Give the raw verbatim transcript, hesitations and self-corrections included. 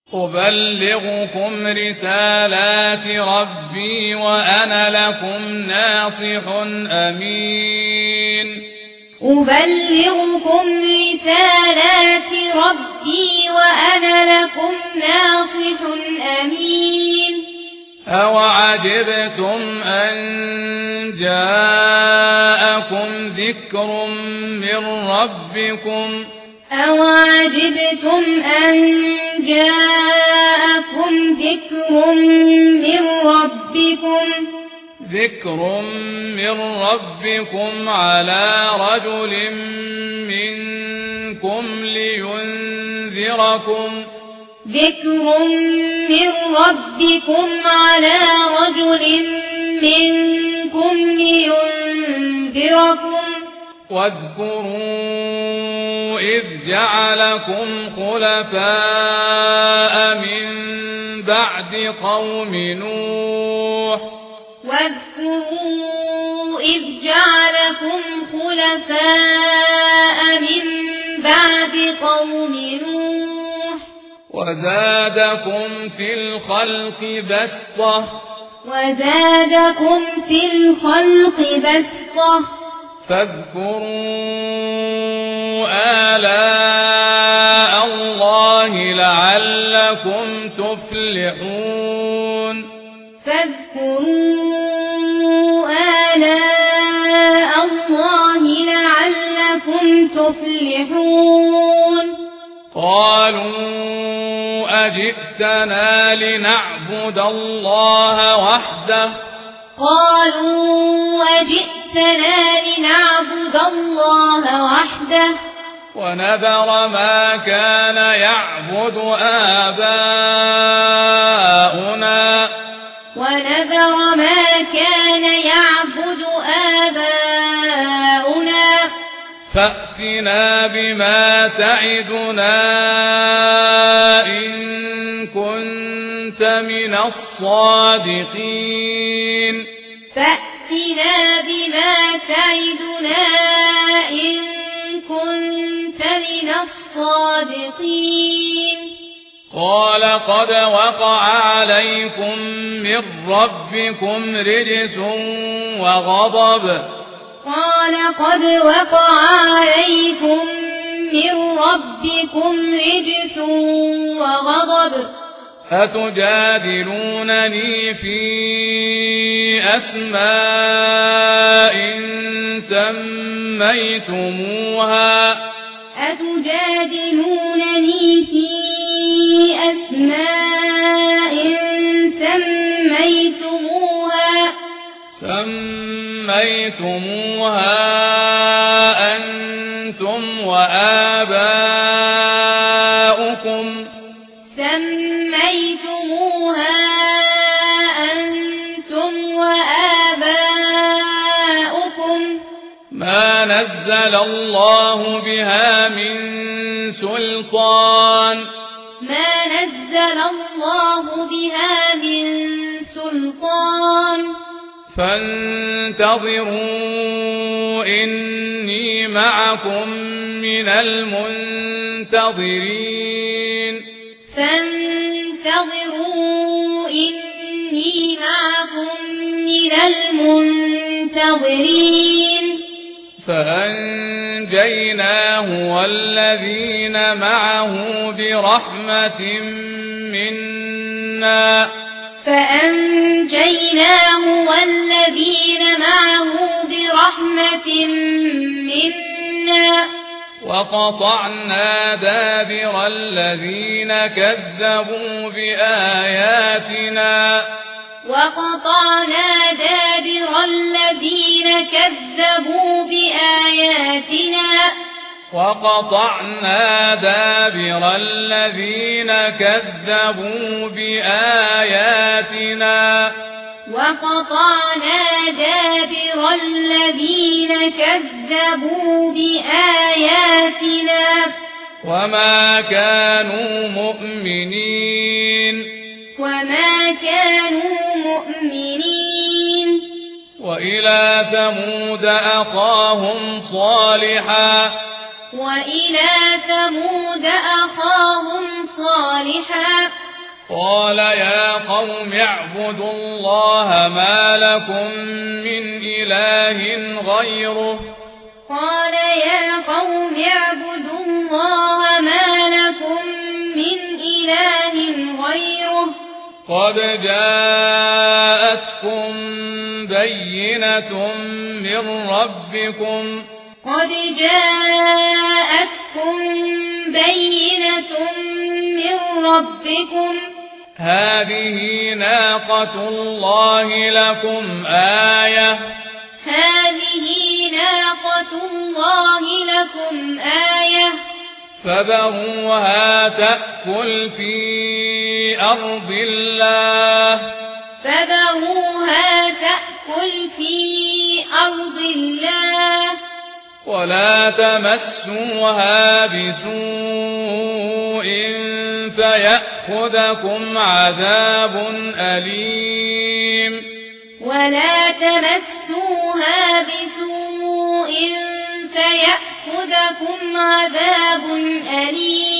أبلغكم رسالات ربي وأنا لكم ناصح أمين أبلغكم رسالات ربي وأنا لكم ناصح أمين أوعجبتم أن جاءكم ذكر من ربكم أوعجبتم أن جاءكم ذكر من ربكم ذكر من ربكم على رجل منكم لينذركم ذكر من ربكم على رجل منكم لينذركم واذكروا إذ جعلكم خلفاء من بعد قوم نوح واذكروا إذ جعلكم خلفاء من بعد قوم نوح وزادكم في الخلق بسطة وزادكم في الخلق بسطة فاذكروا آلاء الله لعلكم تفلحون فاذكروا آلاء الله لعلكم تفلحون قالوا أجئتنا لنعبد الله وحده قالوا أجئتنا لنعبد الله وحده ونذر ما كان يعبد آباؤنا ونذر ما كان يعبد آباؤنا فأتنا بما تعدنا إن كنت من الصادقين فأتنا بما تعدنا إن كنت من الصادقين قال قد وقع عليكم من ربكم رجس وغضب قال قد وقع عليكم من ربكم رجس وغضب أتجادلونني في أسماء سميتموها أتجادلونني في أسماء سميتموها سميتموها أنتم وآباؤكم سميتموها أنتم وآباؤكم ما نزل الله بها من سلطان ما نزل الله بها من سلطان فانتظروا إني معكم من المنتظرين فانتظروا إني معكم من المنتظرين فأنجيناه والذين معه برحمة منا فأنجيناه والذين معه برحمة منا وقطعنا دابر الذين كذبوا بآياتنا وقطعنا دابر الذين كذبوا بآياتنا وقطعنا دابر الذين كذبوا بآياتنا وقطعنا دابر الذين كذبوا بآياتنا وما كانوا مؤمنين وما كانوا مؤمنين وإلى ثمود أخاهم صالحا وإلى ثمود أخاهم صالحا قال يا قوم اعبدوا الله ما لكم من إله غيره قال يا قوم اعبدوا الله ما لكم من إله غيره قد جاءتكم بينة من ربكم قد جاءتكم بينة من ربكم هذه ناقة الله لكم آية هذه ناقة الله لكم آية فذروها تأكل في أرض الله فذروها تأكل في أرض الله ولا تمسوها بسوء فيأخذكم عذاب أليم ولا تمسوها بسوء فيأخذكم عذاب أليم